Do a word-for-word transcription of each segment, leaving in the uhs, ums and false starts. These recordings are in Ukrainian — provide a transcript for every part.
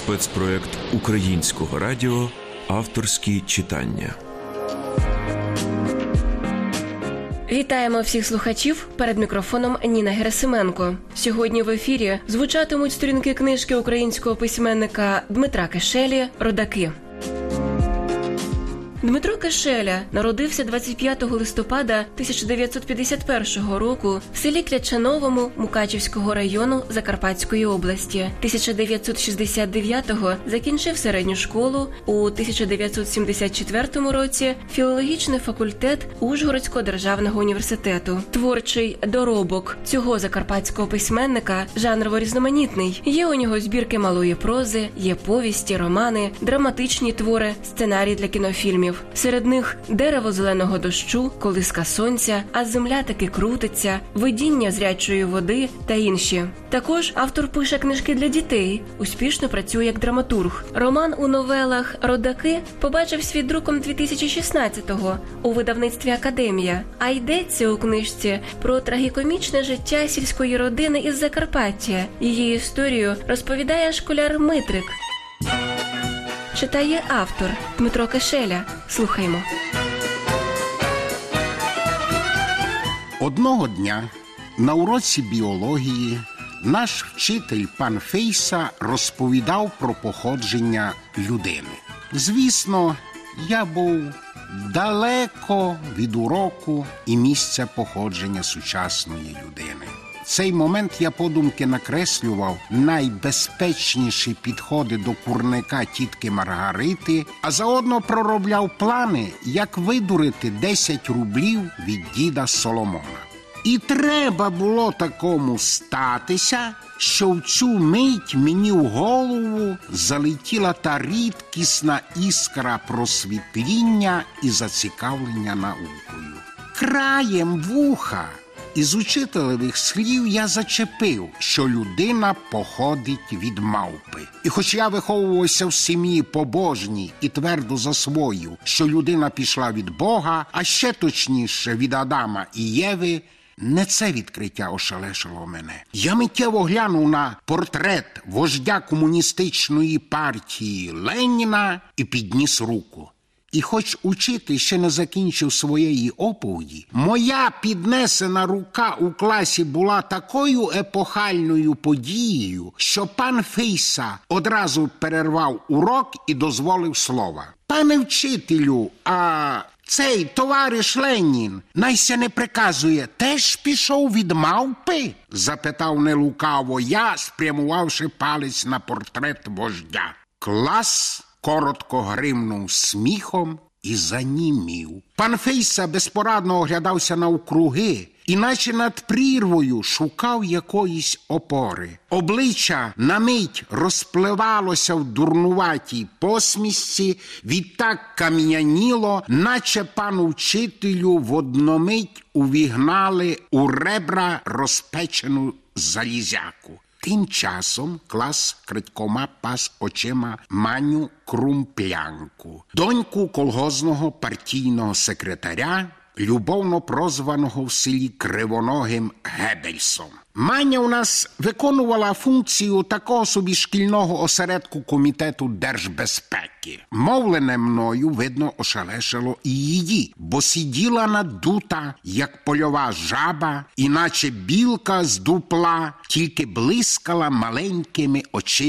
Спецпроєкт Українського радіо «Авторські читання». Вітаємо всіх слухачів, перед мікрофоном Ніна Герасименко. Сьогодні в ефірі звучатимуть сторінки книжки українського письменника Дмитра Кишелі «Родаки». Дмитро Кишеля народився двадцять п'ятого листопада тисяча дев'ятсот п'ятдесят першого року в селі Клячановому Мукачівського району Закарпатської області. тисяча дев'ятсот шістдесят дев'ятого закінчив середню школу, у тисяча дев'ятсот сімдесят четвертому році філологічний факультет Ужгородського державного університету. Творчий доробок цього закарпатського письменника жанрово різноманітний. Є у нього збірки малої прози, є повісті, романи, драматичні твори, сценарії для кінофільмів. Серед них «Дерево зеленого дощу», «Колиска сонця», «А земля таки крутиться», «Видіння зрячої води» та інші. Також автор пише книжки для дітей, успішно працює як драматург. Роман у новелах «Родаки» побачив світ друком дві тисячі шістнадцятого у видавництві «Академія». А йдеться у книжці про трагікомічне життя сільської родини із Закарпаття. Її історію розповідає школяр Митрик. Читає автор Дмитро Кишеля. Слухаймо. Одного дня на уроці біології наш вчитель пан Фейса розповідав про походження людини. Звісно, я був далеко від уроку і місця походження сучасної людини. В цей момент я подумки накреслював найбезпечніші підходи до курника тітки Маргарити, а заодно проробляв плани, як видурити десять рублів від діда Соломона. І треба було такому статися, що в цю мить мені в голову залетіла та рідкісна іскра просвітління і зацікавлення наукою. Краєм вуха із учителевих слів я зачепив, що людина походить від мавпи. І хоч я виховувався в сім'ї побожній і твердо засвоїв, що людина пішла від Бога, а ще точніше від Адама і Єви, не це відкриття ошелешило мене. Я миттєво глянув на портрет вождя комуністичної партії Леніна і підніс руку. І хоч учитель ще не закінчив своєї оповіді, моя піднесена рука у класі була такою епохальною подією, що пан Фейса одразу перервав урок і дозволив слова. «Пане вчителю, а цей товариш Ленін, найся не приказує, теж пішов від мавпи?» – запитав нелукаво я, спрямувавши палець на портрет вождя. Клас коротко гримнув сміхом і занімів. Пан Фейса безпорадно оглядався навкруги, іначе над прірвою шукав якоїсь опори. Обличчя на мить розпливалося в дурнуватій посмішці, відтак кам'яніло, наче пану вчителю в одномить увігнали у ребра розпечену залізяку. Тим часом клас крадькома пас очима Маню Крумплянку, доньку колгозного партійного секретаря, любовно прозваного в селі Кривоногим Геббельсом. Маня у нас виконувала функцію такого собі шкільного осередку комітету держбезпеки. Мовлене мною, видно, ошелешило і її, бо сиділа надута, як польова жаба, іначе білка з дупла, тільки блискала маленькими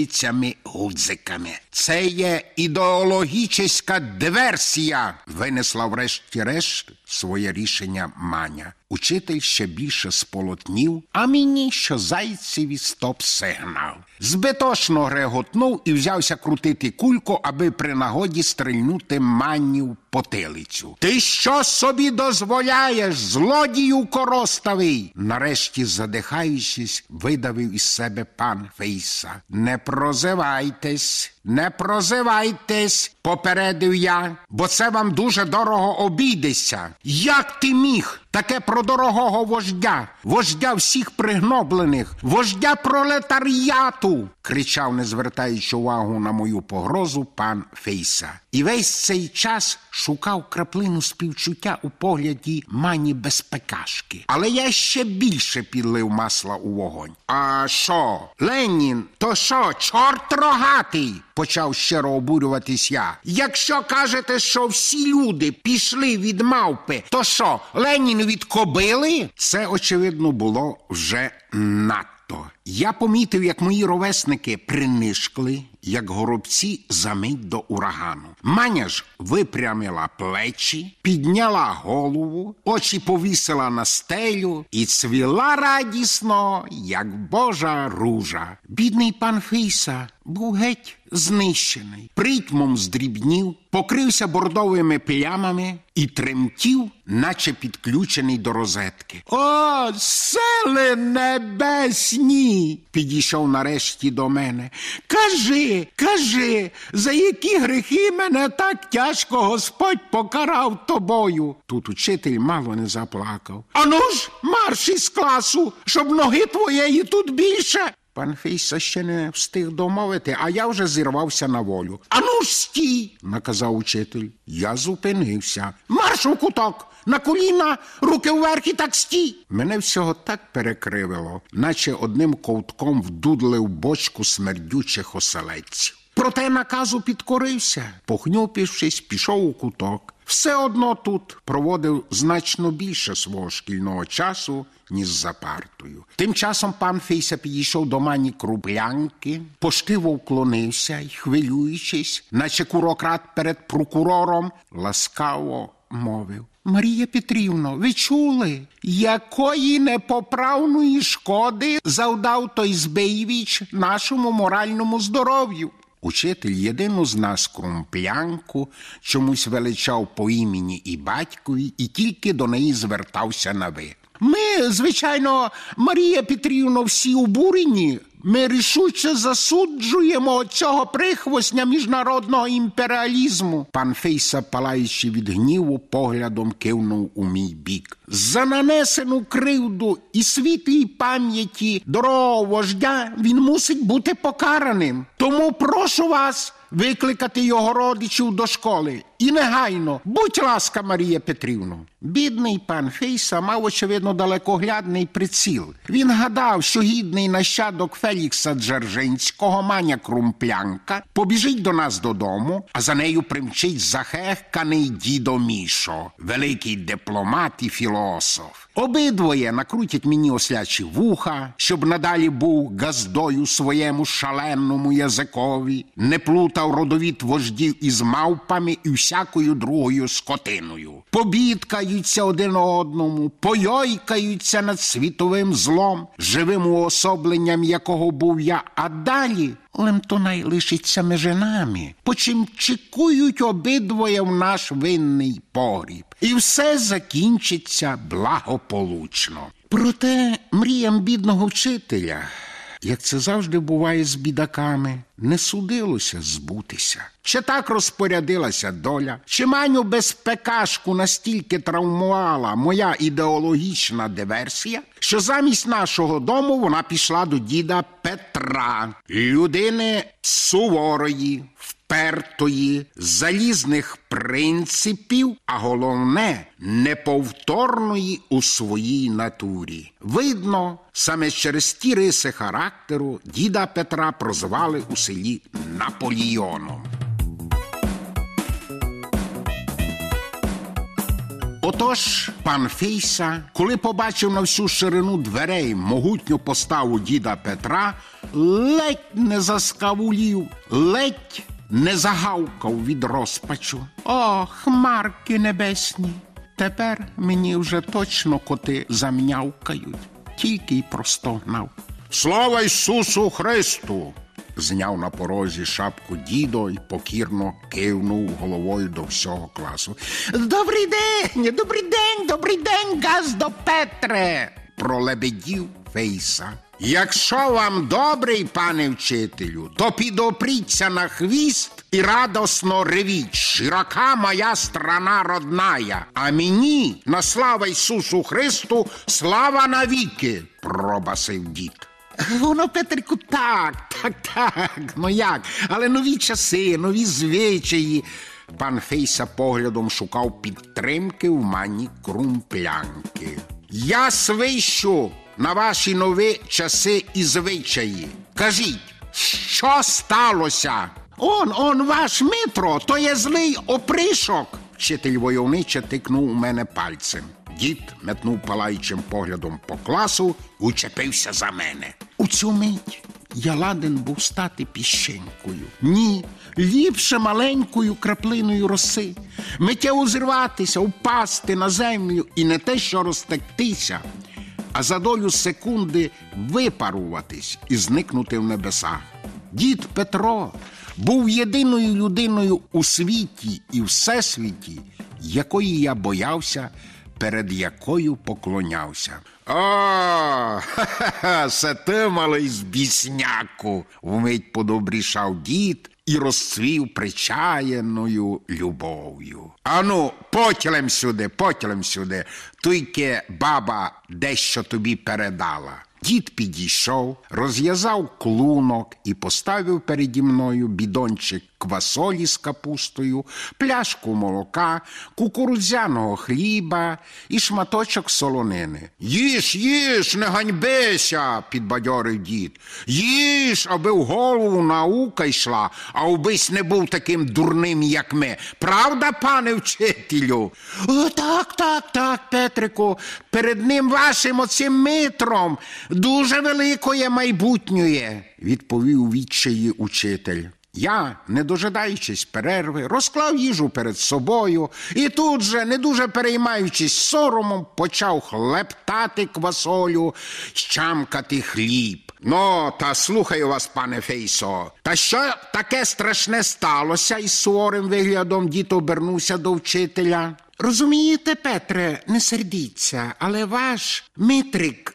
очицями-гудзиками. «Це є ідеологічна диверсія», винесла врешті-решт своє рішення Маня. Учитель ще більше сполотнів, а мені що зайцеві стоп-сигнал. Збитошно реготнув і взявся крутити кульку, аби при нагоді стрельнути Манню в потилицю. «Ти що собі дозволяєш, злодію короставий?» Нарешті, задихаючись, видавив із себе пан Фейса. «Не прозивайтесь, не прозивайтесь», попередив я, «бо це вам дуже дорого обійдеться». «Як ти міг? Таке про дорогого вождя, вождя всіх пригноблених, вождя пролетаріату, кричав, не звертаючи увагу на мою погрозу, пан Фейса. І весь цей час шукав краплину співчуття у погляді мані безпекашки. Але я ще більше підлив масла у вогонь. А що, Ленін, то що, чорт рогатий? Почав щиро обурюватись я. Якщо кажете, що всі люди пішли від мавпи, то що, Ленін від кобили? Це, очевидно, було вже надто. Я помітив, як мої ровесники принишкли, як горобці за мить до урагану. Маня ж випрямила плечі, підняла голову, очі повісила на стелю і цвіла радісно, як божа ружа. Бідний пан Фейса був геть знищений, притьмом здрібнів, покрився бордовими плямами і тремтів, наче підключений до розетки. «О, сили небесні!» – підійшов нарешті до мене. «Кажи, кажи, за які гріхи мене так тяжко Господь покарав тобою?» Тут учитель мало не заплакав. «Ану ж, марш із класу, щоб ноги твоєї тут більше!» Пан Фейса ще не встиг домовити, а я вже зірвався на волю. «Ану ж стій!» – наказав учитель. Я зупинився. «Марш у куток! На коліна, руки вверх і так стій!» Мене всього так перекривило, наче одним ковтком вдудлив бочку смердючих оселедців. Проте наказу підкорився. Похнюпившись, пішов у куток. Все одно тут проводив значно більше свого шкільного часу, ніж за партою. Тим часом пан Фейса підійшов до мані Круплянки, поштиво вклонився й, хвилюючись, наче курократ перед прокурором, ласкаво мовив. «Марія Петрівно, ви чули, якої непоправної шкоди завдав той Збиєвич нашому моральному здоров'ю?» Учитель єдину з нас Крумплянку чомусь величав по імені і батькові і тільки до неї звертався на ви. «Ми, звичайно, Марія Петрівно, всі обурені. Ми рішуче засуджуємо цього прихвостня міжнародного імперіалізму». Пан Фейса, палаючи від гніву, поглядом кивнув у мій бік. «За нанесену кривду і світлій пам'яті дорогого вождя він мусить бути покараним. Тому прошу вас викликати його родичів до школи. І негайно. Будь ласка, Марія Петрівно». Бідний пан Фейса мав, очевидно, далекоглядний приціл. Він гадав, що гідний нащадок Фелікса Дзержинського, маня Крумплянка, побіжить до нас додому, а за нею примчить захехканий дідо Мішо, великий дипломат і філософ. Обидвоє накрутять мені ослячі вуха, щоб надалі був газдою своєму шаленому язикові, не плутав родовід вождів із мавпами і всякою другою скотиною. Побідкаються один одному, пойойкаються над світовим злом, живим уособленням якого був я, а далі лемтонай лишиться межи нами, почим чекують обидвоє в наш винний погріб. І все закінчиться благополучно. Проте мріям бідного вчителя, як це завжди буває з бідаками, не судилося збутися. Чи так розпорядилася доля, чи маню безпекашку настільки травмувала моя ідеологічна диверсія, що замість нашого дому вона пішла до діда Петра, людини суворої, впертої, залізних принципів, а головне, неповторної у своїй натурі. Видно, саме через ті риси характеру діда Петра прозвали у селі Наполеоном. Отож, пан Фейса, коли побачив на всю ширину дверей могутню поставу діда Петра, ледь не заскавулів, ледь не загавкав від розпачу. «О, хмарки небесні! Тепер мені вже точно коти замнявкають», тільки й простогнав. «Слава Ісусу Христу!» Зняв на порозі шапку дідо й покірно кивнув головою до всього класу. «Добрий день! Добрий день! Добрий день, газдо Петре!» пролебедів Фейса. Якщо вам добрий, пане вчителю, то підопріться на хвіст і радосно ревіть: широка моя страна родная, а мені на слава Ісусу Христу слава навіки, пробасив дід. Воно, Петрику, так, так, так, ну як, але нові часи, нові звичаї. Пан Фейса поглядом шукав підтримки в мані крумплянки. Я свищу на ваші нові часи і звичаї. Кажіть, що сталося? Он, он ваш Митро, то є злий опришок. Вчитель войовниче тикнув у мене пальцем. Дід метнув палаючим поглядом по класу, учепився за мене. У цю мить я ладен був стати піщинкою. Ні, ліпше маленькою краплиною роси. Миттєво зірватися, впасти на землю і не те, що розтектися, а за долю секунди випаруватись і зникнути в небесах. Дід Петро був єдиною людиною у світі і всесвіті, якої я боявся, перед якою поклонявся. «О, ха-ха-ха, це ти, малий збісняку!» Вмить подобрішав дід і розцвів причаяною любов'ю. «Ану, потілем сюди, потілем сюди, тільки баба дещо тобі передала». Дід підійшов, розв'язав клунок і поставив переді мною бідончик квасолі з капустою, пляшку молока, кукурудзяного хліба і шматочок солонини. «Їж, їж, не ганьбися!» – підбадьорив дід. «Їж, аби в голову наука йшла, а убись не був таким дурним, як ми. Правда, пане вчителю?» «О, так, так, так, Петрику, перед ним вашим оцим Митром дуже великое майбутнє», – відповів у відчаї учитель. Я, не дожидаючись перерви, розклав їжу перед собою і тут же, не дуже переймаючись соромом, почав хлептати квасолю, щамкати хліб. «Ну, та слухаю вас, пане Фейсо, та що таке страшне сталося?» Із суворим виглядом дід обернувся до вчителя. «Розумієте, Петре, не сердіться, але ваш Митрик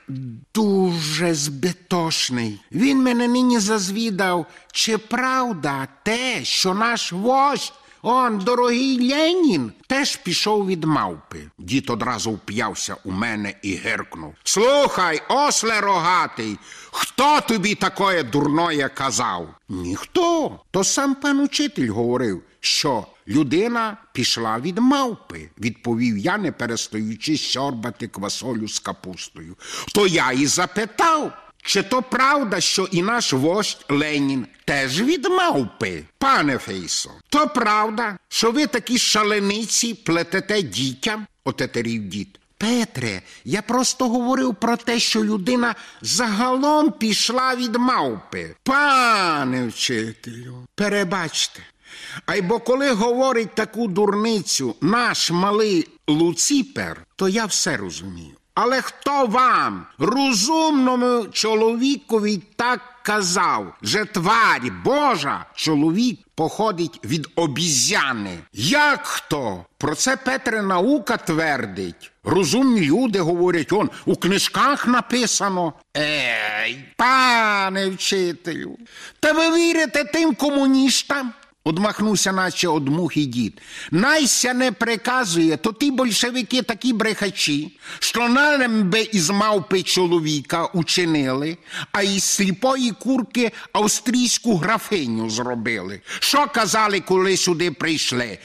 дуже збитошний. Він мене нині зазвідав, чи правда те, що наш вождь, он, дорогий Ленін, теж пішов від мавпи». Дід одразу вп'явся у мене і гиркнув. «Слухай, осле рогатий, хто тобі такое дурное казав?» «Ніхто, то сам пан учитель говорив, що людина пішла від мавпи», – відповів я, не перестаючи сьорбати квасолю з капустою. «То я і запитав, чи то правда, що і наш вождь Ленін теж від мавпи?» «Пане Фейсо, то правда, що ви такі шалениці плетете дітям?» – отетерів дід. «Петре, я просто говорив про те, що людина загалом пішла від мавпи». «Пане вчителю, перебачте, айбо коли говорить таку дурницю наш малий Луципер, то я все розумію. Але хто вам, розумному чоловікові, так казав, що тварь Божа, чоловік, походить від обізяни? Як хто? Про це, Петре, наука твердить. Розумні люди говорять, он, у книжках написано». «Ей, пане вчителю, та ви вірите тим комуністам?» Одмахнувся наче од мухи дід. «Найся не приказує, то ті большевики такі брехачі, що нам би із мавпи чоловіка учинили, а із сліпої курки австрійську графиню зробили. Що казали, коли сюди прийшли?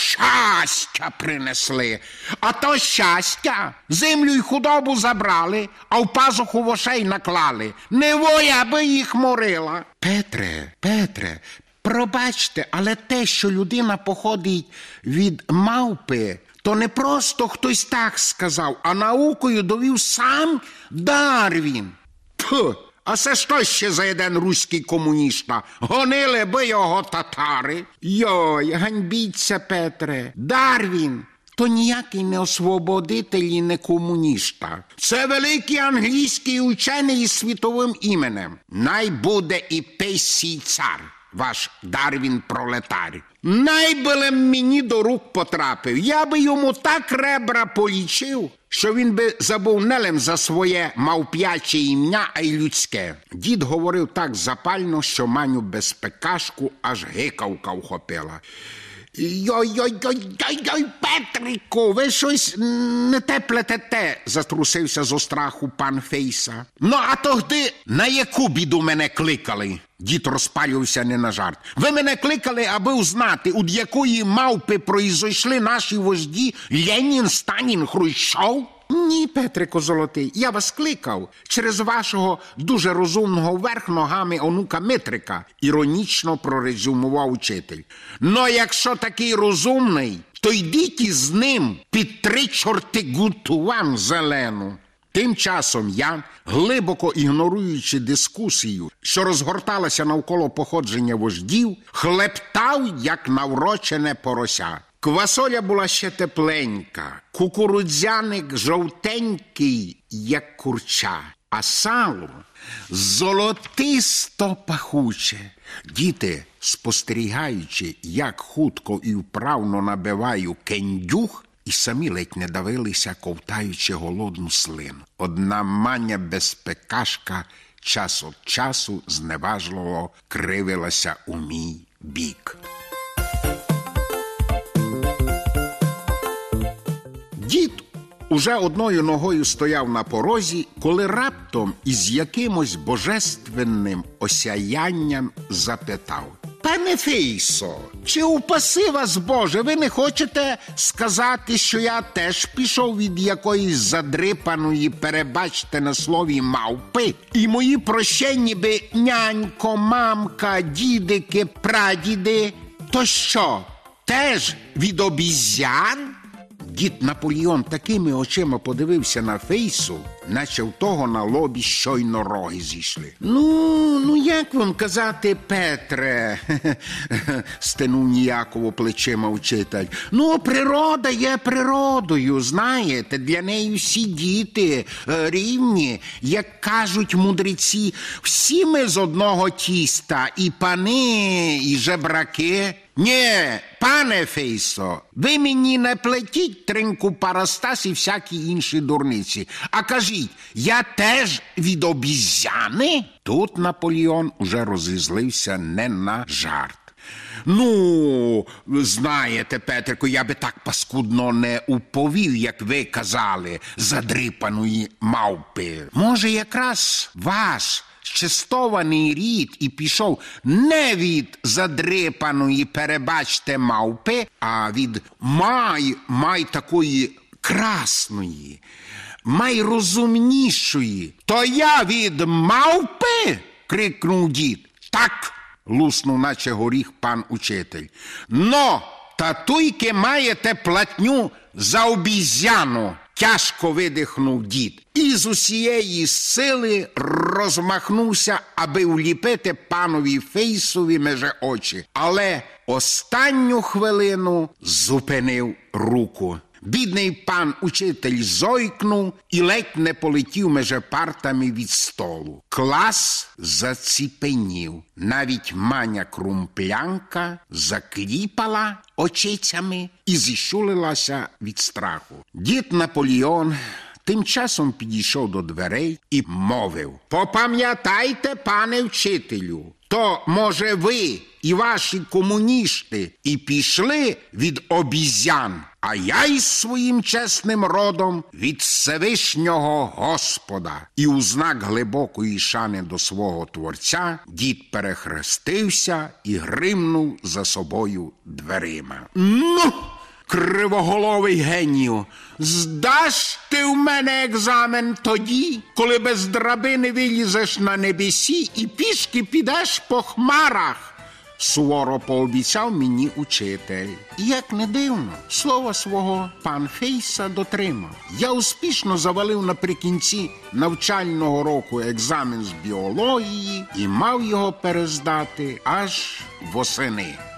Щастя принесли. А то щастя землю й худобу забрали, а в пазуху вошей наклали. Не воя би їх морила». «Петре, Петре, пробачте, але те, що людина походить від мавпи, то не просто хтось так сказав, а наукою довів сам Дарвін». «Тьфу, а це що ще за один руський комуніста? Гонили би його татари». «Йой, ганьбіться, Петре, Дарвін то ніякий не освободитель і не комуніста. Це великий англійський учений із світовим іменем. Най буде і пейсій цар». ваш Дарвін-пролетар. Найбилем мені до рук потрапив. Я би йому так ребра полічив, що він би забув не лим за своє мавп'яче ім'я, а й людське. Дід говорив так запально, що Маню безпекашку аж гикавка вхопила. «Йой-йой-йой-йой, Петрику, ви щось не те плетете», – затрусився зо страху пан Фейса. «Ну, а тогди на яку біду мене кликали?» Дід розпалювався не на жарт. «Ви мене кликали, аби узнати, від якої мавпи произойшли наші вожді Ленін, Сталін, Хрущов?» «Ні, Петрику золотий, я вас кликав через вашого дуже розумного верх ногами онука Митрика», – іронічно прорезюмував учитель. «Но якщо такий розумний, то йдіть із ним під три чорти гуту вам зелену». Тим часом я, глибоко ігноруючи дискусію, що розгорталася навколо походження вождів, хлептав, як наврочене порося. Квасоля була ще тепленька, кукурудзяник жовтенький, як курча, а сало золотисто пахуче. Діти, спостерігаючи, як хутко і вправно набиваю кендюх, і самі ледь не давилися, ковтаючи голодну слину. Одна Маня безпекашка час від часу зневажливо кривилася у мій бік. Дід уже одною ногою стояв на порозі, коли раптом із якимось божественним осяянням запитав: «Пане Фейсо, чи упаси вас Боже, ви не хочете сказати, що я теж пішов від якоїсь задрипаної, перебачте на слові, мавпи? І мої прощенні би нянько, мамка, дідики, прадіди, то що, теж від обізян?» Дід Наполеон такими очима подивився на Фейсу, наче в того на лобі щойно роги зійшли. «Ну, ну як вам казати, Петре?» – стенув ніяково плечима вчитель. «Ну, природа є природою, знаєте, для неї всі діти рівні, як кажуть мудреці, всі ми з одного тіста, і пани, і жебраки». «Ні, пане Фейсо, ви мені не плетіть тринку Парастас і всякі інші дурниці, а кажіть, я теж від обізяни?» Тут Наполеон уже розізлився не на жарт. «Ну, знаєте, Петрику, я би так паскудно не уповів, як ви казали, задрипаної мавпи. Може, якраз ваш щестований рід і пішов не від задрипаної, перебачте, мавпи, а від май, май такої красної, май розумнішої. То я від мавпи?» – крикнув дід. «Так!» – луснув, наче горіх, пан учитель. «Но татуйки маєте платню за обізяну!» Тяжко видихнув дід і з усієї сили розмахнувся, аби вліпити панові Фейсові меже очі. Але останню хвилину зупинив руку. Бідний пан учитель зойкнув і ледь не полетів меже партами від столу. Клас заціпенів. Навіть Маня Крумплянка закліпала очицями і зіщулилася від страху. Дід Наполеон тим часом підійшов до дверей і мовив: «Попам'ятайте, пане вчителю, то, може, ви і ваші комуністи і пішли від обізян, а я із своїм чесним родом від Всевишнього Господа». І у знак глибокої шани до свого Творця дід перехрестився і гримнув за собою дверима. «Ну, кривоголовий генію, здаш ти в мене екзамен тоді, коли без драбини вилізеш на небесі і пішки підеш по хмарах», – суворо пообіцяв мені учитель. І як не дивно, слова свого пан Фейса дотримав. Я успішно завалив наприкінці навчального року екзамен з біології і мав його перездати аж восени.